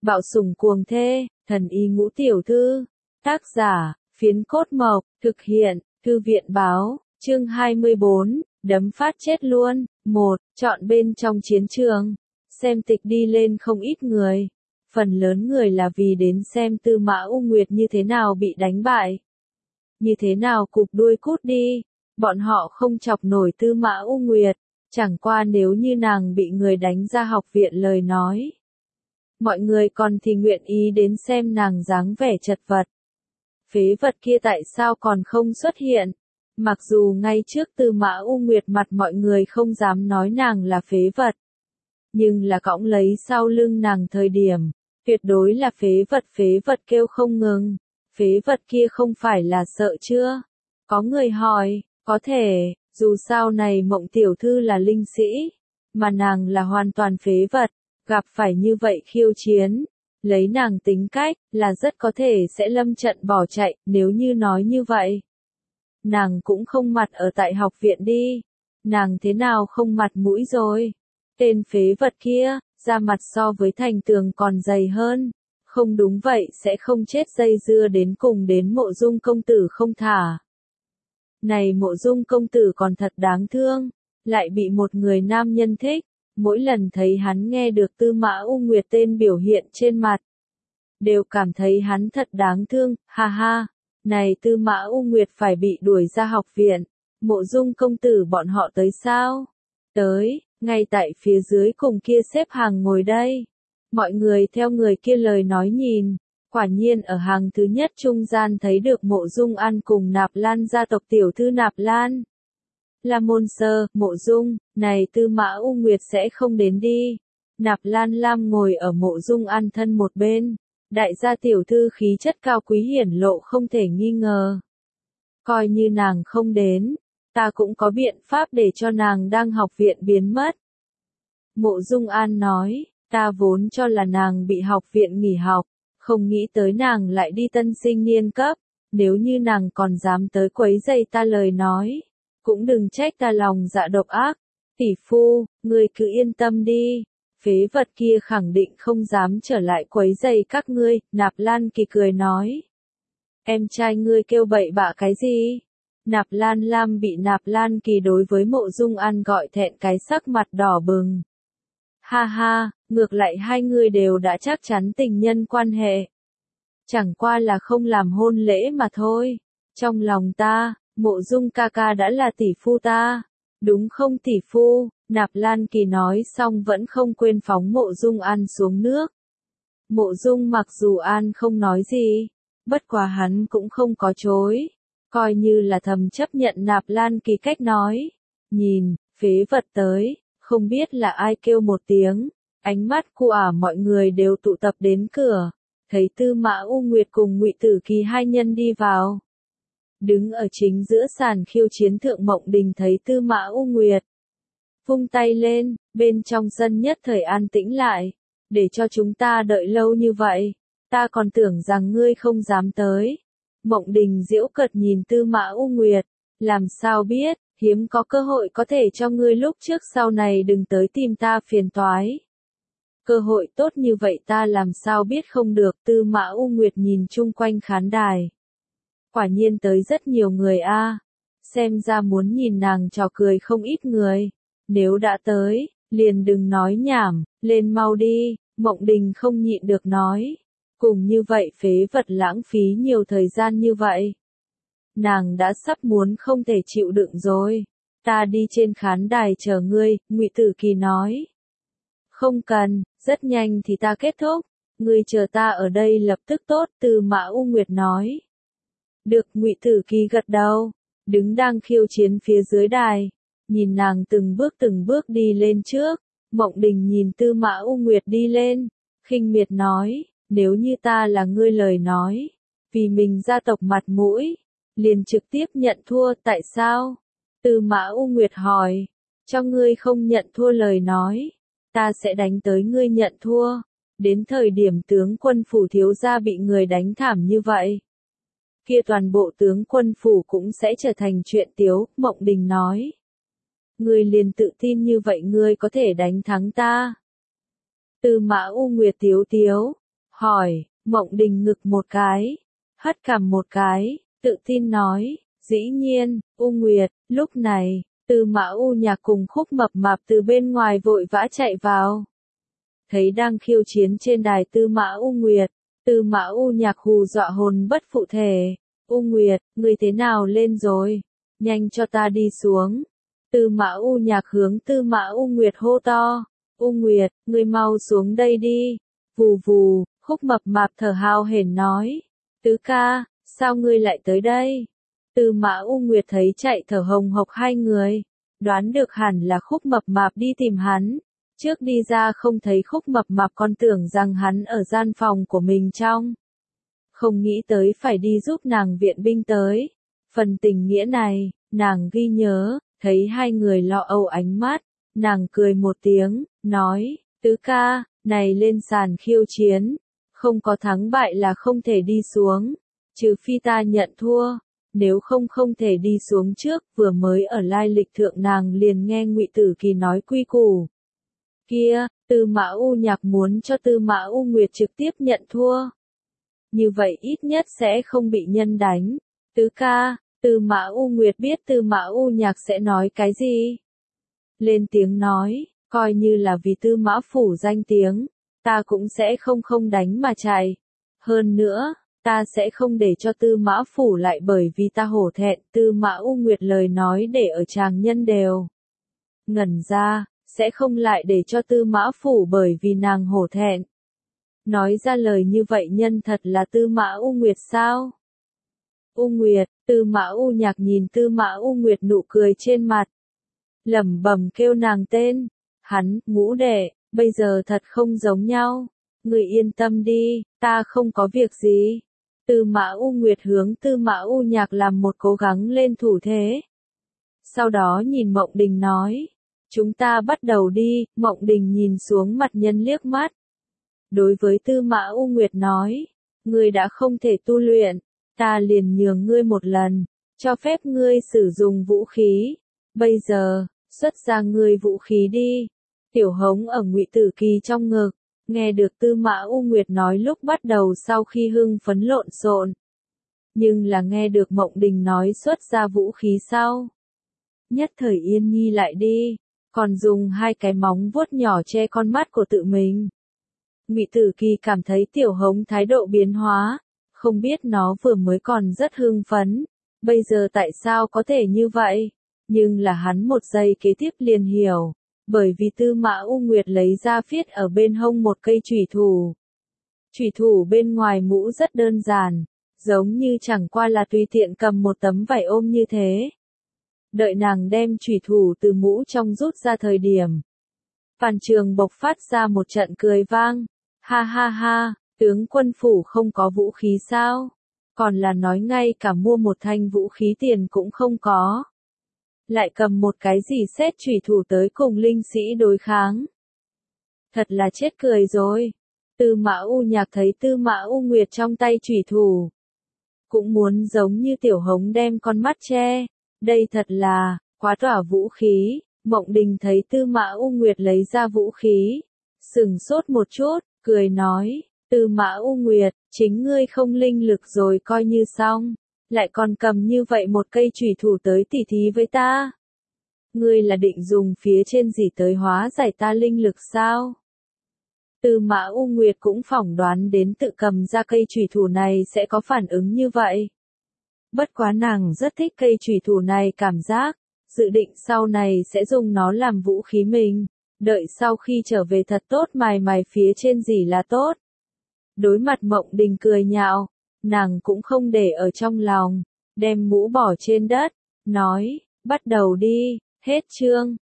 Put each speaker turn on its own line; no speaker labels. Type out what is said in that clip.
Bạo sủng cuồng thê, thần y ngũ tiểu thư. Tác giả, Phiến Cốt Mộc, thực hiện, Thư viện báo, chương 24, đấm phát chết luôn. 1. Chọn bên trong chiến trường. Xem tịch đi lên không ít người. Phần lớn người là vì đến xem Tư Mã U Nguyệt như thế nào bị đánh bại. Như thế nào cụp đuôi cút đi. Bọn họ không chọc nổi Tư Mã U Nguyệt. Chẳng qua nếu như nàng bị người đánh ra học viện lời nói. Mọi người còn thì nguyện ý đến xem nàng dáng vẻ chật vật. Phế vật kia tại sao còn không xuất hiện? Mặc dù ngay trước Tư Mã U Nguyệt mặt mọi người không dám nói nàng là phế vật. Nhưng là cõng lấy sau lưng nàng thời điểm, tuyệt đối là phế vật kêu không ngừng. Phế vật kia không phải là sợ chưa? Có người hỏi, có thể, dù sao này Mộng tiểu thư là linh sĩ, mà nàng là hoàn toàn phế vật, gặp phải như vậy khiêu chiến, lấy nàng tính cách, là rất có thể sẽ lâm trận bỏ chạy, nếu như nói như vậy. Nàng cũng không mặt ở tại học viện đi, nàng thế nào không mặt mũi rồi. Tên phế vật kia, da mặt so với thành tường còn dày hơn, không đúng vậy sẽ không chết dây dưa đến cùng đến Mộ Dung công tử không thả. Này Mộ Dung công tử còn thật đáng thương, lại bị một người nam nhân thích, mỗi lần thấy hắn nghe được Tư Mã U Nguyệt tên biểu hiện trên mặt, đều cảm thấy hắn thật đáng thương, ha ha. Này Tư Mã U Nguyệt phải bị đuổi ra học viện, Mộ Dung công tử bọn họ tới sao? Tới, ngay tại phía dưới cùng kia xếp hàng ngồi đây. Mọi người theo người kia lời nói nhìn, quả nhiên ở hàng thứ nhất trung gian thấy được Mộ Dung An cùng Nạp Lan gia tộc tiểu thư Nạp Lan. Là môn sơ, Mộ Dung, này Tư Mã U Nguyệt sẽ không đến đi. Nạp Lan Lam ngồi ở Mộ Dung An thân một bên, đại gia tiểu thư khí chất cao quý hiển lộ không thể nghi ngờ. Coi như nàng không đến, ta cũng có biện pháp để cho nàng đang học viện biến mất. Mộ Dung An nói, ta vốn cho là nàng bị học viện nghỉ học, không nghĩ tới nàng lại đi tân sinh niên cấp, nếu như nàng còn dám tới quấy rầy ta lời nói, cũng đừng trách ta lòng dạ độc ác. Tỷ phu, ngươi cứ yên tâm đi, phế vật kia khẳng định không dám trở lại quấy rầy các ngươi. Nạp Lan Kỳ cười nói, em trai ngươi kêu bậy bạ cái gì? Nạp Lan Lam bị Nạp Lan Kỳ đối với Mộ Dung An gọi thẹn cái sắc mặt đỏ bừng. Ha ha, ngược lại hai người đều đã chắc chắn tình nhân quan hệ. Chẳng qua là không làm hôn lễ mà thôi. Trong lòng ta, Mộ Dung ca ca đã là tỷ phu ta. Đúng không tỷ phu? Nạp Lan Kỳ nói xong vẫn không quên phóng Mộ Dung An xuống nước. Mộ Dung mặc dù An không nói gì, bất quá hắn cũng không có chối, coi như là thầm chấp nhận Nạp Lan Kỳ cách nói. Nhìn, phế vật tới, không biết là ai kêu một tiếng, ánh mắt của mọi người đều tụ tập đến cửa, thấy Tư Mã U Nguyệt cùng Ngụy Tử Kỳ hai nhân đi vào. Đứng ở chính giữa sàn khiêu chiến thượng Mộng Đình thấy Tư Mã U Nguyệt, vung tay lên, bên trong sân nhất thời an tĩnh lại, để cho chúng ta đợi lâu như vậy, ta còn tưởng rằng ngươi không dám tới. Mộng Đình giễu cợt nhìn Tư Mã U Nguyệt, làm sao biết, hiếm có cơ hội có thể cho ngươi lúc trước sau này đừng tới tìm ta phiền toái. Cơ hội tốt như vậy ta làm sao biết không được. Tư Mã U Nguyệt nhìn chung quanh khán đài. Quả nhiên tới rất nhiều người a, xem ra muốn nhìn nàng trò cười không ít người. Nếu đã tới, liền đừng nói nhảm, lên mau đi. Mộng Đình không nhịn được nói. Cùng như vậy phế vật lãng phí nhiều thời gian như vậy. Nàng đã sắp muốn không thể chịu đựng rồi. Ta đi trên khán đài chờ ngươi, Ngụy Tử Kỳ nói. Không cần, rất nhanh thì ta kết thúc. Ngươi chờ ta ở đây lập tức tốt. Tư Mã U Nguyệt nói. Được. Ngụy Tử Kỳ gật đầu, đứng đang khiêu chiến phía dưới đài, nhìn nàng từng bước đi lên trước. Mộng Đình nhìn Tư Mã U Nguyệt đi lên, khinh miệt nói, nếu như ta là ngươi lời nói, vì mình gia tộc mặt mũi, liền trực tiếp nhận thua. Tại sao? Tư Mã U Nguyệt hỏi, cho ngươi không nhận thua lời nói, ta sẽ đánh tới ngươi nhận thua. Đến thời điểm tướng quân phủ thiếu gia bị người đánh thảm như vậy, kia toàn bộ tướng quân phủ cũng sẽ trở thành chuyện tiếu. Mộng Đình nói, ngươi liền tự tin như vậy ngươi có thể đánh thắng ta? Tư Mã U Nguyệt tiếu tiếu, hỏi, Mộng Đình ngực một cái, hất cằm một cái, tự tin nói, dĩ nhiên, U Nguyệt. Lúc này, Tư Mã U Nhạc cùng Khúc Mập Mạp từ bên ngoài vội vã chạy vào. Thấy đang khiêu chiến trên đài Tư Mã U Nguyệt, Tư Mã U Nhạc hù dọa hồn bất phụ thể. U Nguyệt, ngươi thế nào lên rồi? Nhanh cho ta đi xuống. Tư Mã U Nhạc hướng Tư Mã U Nguyệt hô to. U Nguyệt, ngươi mau xuống đây đi. Vù vù, Khúc Mập Mạp thở hào hển nói. Tứ ca, sao ngươi lại tới đây? Tư Mã U Nguyệt thấy chạy thở hồng hộc hai người, đoán được hẳn là Khúc Mập Mạp đi tìm hắn. Trước đi ra không thấy Khúc Mập Mạp còn tưởng rằng hắn ở gian phòng của mình trong. Không nghĩ tới phải đi giúp nàng viện binh tới. Phần tình nghĩa này, nàng ghi nhớ, thấy hai người lo âu ánh mắt, nàng cười một tiếng, nói, tứ ca, này lên sàn khiêu chiến, không có thắng bại là không thể đi xuống, trừ phi ta nhận thua, nếu không không thể đi xuống trước. Vừa mới ở lai lịch thượng nàng liền nghe Ngụy Tử Kỳ nói quy củ. Kia, Tư Mã U Nhạc muốn cho Tư Mã U Nguyệt trực tiếp nhận thua. Như vậy ít nhất sẽ không bị nhân đánh. Tứ ca, Tư Mã U Nguyệt biết Tư Mã U Nhạc sẽ nói cái gì. Lên tiếng nói, coi như là vì Tư Mã phủ danh tiếng, ta cũng sẽ không đánh mà chạy. Hơn nữa, ta sẽ không để cho Tư Mã phủ lại bởi vì ta hổ thẹn. Tư Mã U Nguyệt lời nói để ở tràng nhân đều ngẩn ra, sẽ không lại để cho Tư Mã phủ bởi vì nàng hổ thẹn. Nói ra lời như vậy nhân thật là Tư Mã U Nguyệt sao? U Nguyệt, Tư Mã U Nhạc nhìn Tư Mã U Nguyệt nụ cười trên mặt, lẩm bẩm kêu nàng tên. Hắn, Ngũ đệ, bây giờ thật không giống nhau. Người yên tâm đi, ta không có việc gì. Tư Mã U Nguyệt hướng Tư Mã U Nhạc làm một cố gắng lên thủ thế. Sau đó nhìn Mộng Đình nói, chúng ta bắt đầu đi. Mộng Đình nhìn xuống mặt nhân liếc mắt. Đối với Tư Mã U Nguyệt nói, ngươi đã không thể tu luyện, ta liền nhường ngươi một lần, cho phép ngươi sử dụng vũ khí. Bây giờ, xuất ra ngươi vũ khí đi. Tiểu Hống ở Ngụy Tử Kỳ trong ngực, nghe được Tư Mã U Nguyệt nói lúc bắt đầu sau khi hưng phấn lộn xộn. Nhưng là nghe được Mộng Đình nói xuất ra vũ khí sau. Nhất thời yên nhi lại đi, còn dùng hai cái móng vuốt nhỏ che con mắt của tự mình. Ngụy Tử Kỳ cảm thấy Tiểu Hống thái độ biến hóa, không biết nó vừa mới còn rất hưng phấn, bây giờ tại sao có thể như vậy, nhưng là hắn một giây kế tiếp liền hiểu, bởi vì Tư Mã U Nguyệt lấy ra phiết ở bên hông một cây chủy thủ. Chủy thủ bên ngoài mũ rất đơn giản, giống như chẳng qua là tùy tiện cầm một tấm vải ôm như thế. Đợi nàng đem chủy thủ từ mũ trong rút ra thời điểm, Phan Trường bộc phát ra một trận cười vang. Ha ha ha, tướng quân phủ không có vũ khí sao? Còn là nói ngay cả mua một thanh vũ khí tiền cũng không có. Lại cầm một cái gì xét chủy thủ tới cùng linh sĩ đối kháng. Thật là chết cười rồi. Tư Mã U Nhạc thấy Tư Mã U Nguyệt trong tay chủy thủ, cũng muốn giống như Tiểu Hống đem con mắt che. Đây thật là quá tỏa vũ khí. Mộng Đình thấy Tư Mã U Nguyệt lấy ra vũ khí, sửng sốt một chút, cười nói, Tư Mã U Nguyệt, chính ngươi không linh lực rồi coi như xong, lại còn cầm như vậy một cây chủy thủ tới tỉ thí với ta. Ngươi là định dùng phía trên gì tới hóa giải ta linh lực sao? Tư Mã U Nguyệt cũng phỏng đoán đến tự cầm ra cây chủy thủ này sẽ có phản ứng như vậy. Bất quá nàng rất thích cây chủy thủ này cảm giác, dự định sau này sẽ dùng nó làm vũ khí mình. Đợi sau khi trở về thật tốt mài mài phía trên gì là tốt. Đối mặt Mộng Đình cười nhạo, nàng cũng không để ở trong lòng, đem mũ bỏ trên đất, nói, bắt đầu đi, hết chương.